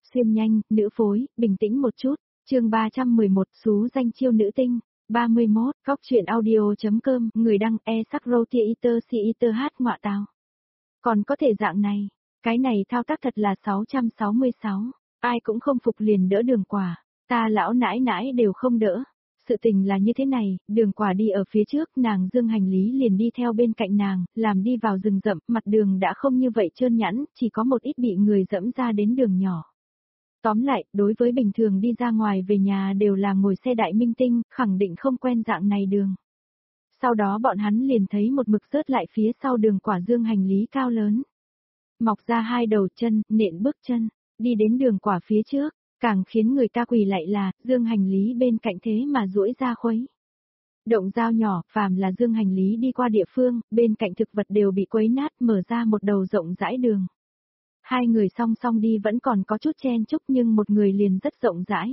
xuyên nhanh, nữ phối, bình tĩnh một chút. Chương 311, xú danh chiêu nữ tinh. 31, góc truyện audio.com, người đăng sắc roti iter si iter hát ngọa tào. Còn có thể dạng này, cái này thao tác thật là 666, ai cũng không phục liền đỡ Đường Quả, ta lão nãi nãi đều không đỡ. Sự tình là như thế này, Đường Quả đi ở phía trước, nàng dương hành lý liền đi theo bên cạnh nàng, làm đi vào rừng rậm, mặt đường đã không như vậy trơn nhẵn, chỉ có một ít bị người dẫm ra đến đường nhỏ. Tóm lại, đối với bình thường đi ra ngoài về nhà đều là ngồi xe đại minh tinh, khẳng định không quen dạng này đường. Sau đó bọn hắn liền thấy một mực rớt lại phía sau Đường Quả dương hành lý cao lớn. Mọc ra hai đầu chân, nện bước chân, đi đến Đường Quả phía trước, càng khiến người ta quỳ lạy là, dương hành lý bên cạnh thế mà duỗi ra khuấy. Động dao nhỏ, phàm là dương hành lý đi qua địa phương, bên cạnh thực vật đều bị quấy nát, mở ra một đầu rộng rãi đường. Hai người song song đi vẫn còn có chút chen chúc nhưng một người liền rất rộng rãi.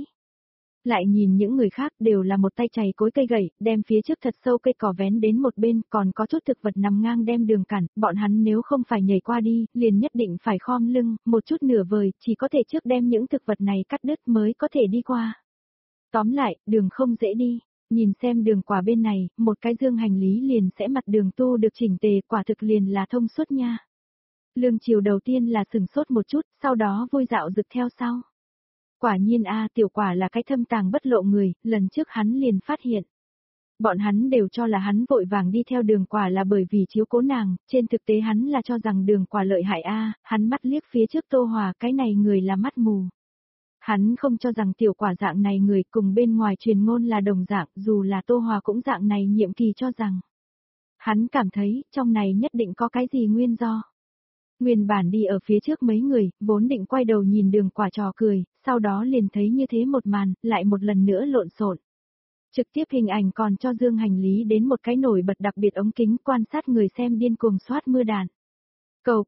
Lại nhìn những người khác đều là một tay chày cối cây gậy, đem phía trước thật sâu cây cỏ vén đến một bên, còn có chút thực vật nằm ngang đem đường cản, bọn hắn nếu không phải nhảy qua đi, liền nhất định phải khom lưng, một chút nửa vời, chỉ có thể trước đem những thực vật này cắt đứt mới có thể đi qua. Tóm lại, đường không dễ đi, nhìn xem Đường Quả bên này, một cái dương hành lý liền sẽ mặt đường tu được chỉnh tề, quả thực liền là thông suốt nha. Lương Triều đầu tiên là sừng sốt một chút, sau đó vui dạo rực theo sau. Quả nhiên Tiểu Quả là cái thâm tàng bất lộ người, lần trước hắn liền phát hiện. Bọn hắn đều cho là hắn vội vàng đi theo Đường Quả là bởi vì chiếu cố nàng, trên thực tế hắn là cho rằng Đường Quả lợi hại hắn mắt liếc phía trước Tô Hòa, cái này người là mắt mù. Hắn không cho rằng Tiểu Quả dạng này người cùng bên ngoài truyền ngôn là đồng dạng, dù là Tô Hòa cũng dạng này nhiệm kỳ cho rằng. Hắn cảm thấy, trong này nhất định có cái gì nguyên do. Nguyên bản đi ở phía trước mấy người, vốn định quay đầu nhìn Đường Quả trò cười, sau đó liền thấy như thế một màn, lại một lần nữa lộn xộn. Trực tiếp hình ảnh còn cho dương hành lý đến một cái nổi bật đặc biệt ống kính quan sát người xem điên cuồng soát mưa đạn. Cầu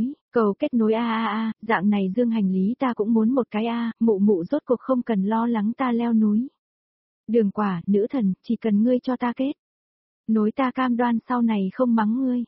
kết nối dạng này dương hành lý ta cũng muốn một cái mụ mụ rốt cuộc không cần lo lắng ta leo núi. Đường Quả, nữ thần, chỉ cần ngươi cho ta kết nối ta cam đoan sau này không mắng ngươi.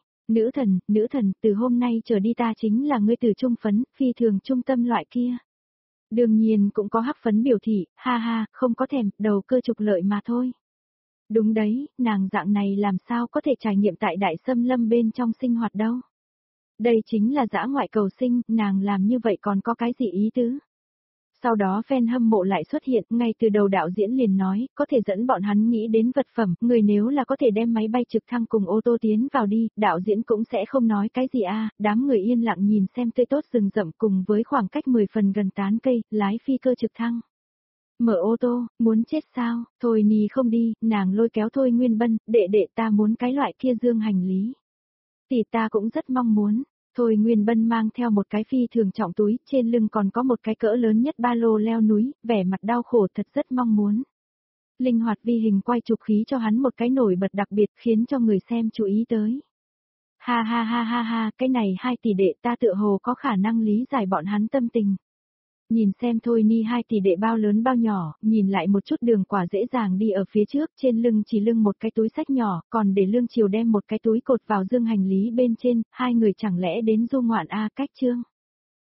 Nữ thần, từ hôm nay trở đi ta chính là ngươi từ trung phấn, phi thường trung tâm loại kia. Đương nhiên cũng có hắc phấn biểu thị, không có thèm, đầu cơ trục lợi mà thôi. Đúng đấy, nàng dạng này làm sao có thể trải nghiệm tại Đại Xâm Lâm bên trong sinh hoạt đâu. Đây chính là dã ngoại cầu sinh, nàng làm như vậy còn có cái gì ý tứ. Sau đó fan hâm mộ lại xuất hiện, ngay từ đầu đạo diễn liền nói, có thể dẫn bọn hắn nghĩ đến vật phẩm, người nếu là có thể đem máy bay trực thăng cùng ô tô tiến vào đi, đạo diễn cũng sẽ không nói cái gì đám người yên lặng nhìn xem tươi tốt rừng rậm cùng với khoảng cách 10 phần gần tán cây, lái phi cơ trực thăng. Mở ô tô, muốn chết sao, thôi nì không đi, nàng lôi kéo Thôi Nguyên Bân, đệ ta muốn cái loại kia dương hành lý. Thì ta cũng rất mong muốn. Thôi Nguyên Bân mang theo một cái phi thường trọng túi, trên lưng còn có một cái cỡ lớn nhất ba lô leo núi, vẻ mặt đau khổ thật rất mong muốn. Linh hoạt vi hình quay chụp khí cho hắn một cái nổi bật đặc biệt khiến cho người xem chú ý tới. Ha, cái này hai tỷ đệ ta tựa hồ có khả năng lý giải bọn hắn tâm tình. Nhìn xem thôi ni hai tỷ đệ bao lớn bao nhỏ, nhìn lại một chút Đường Quả dễ dàng đi ở phía trước, trên lưng chỉ lưng một cái túi xách nhỏ, còn để Lương Triều đem một cái túi cột vào dương hành lý bên trên, hai người chẳng lẽ đến du ngoạn cách chương.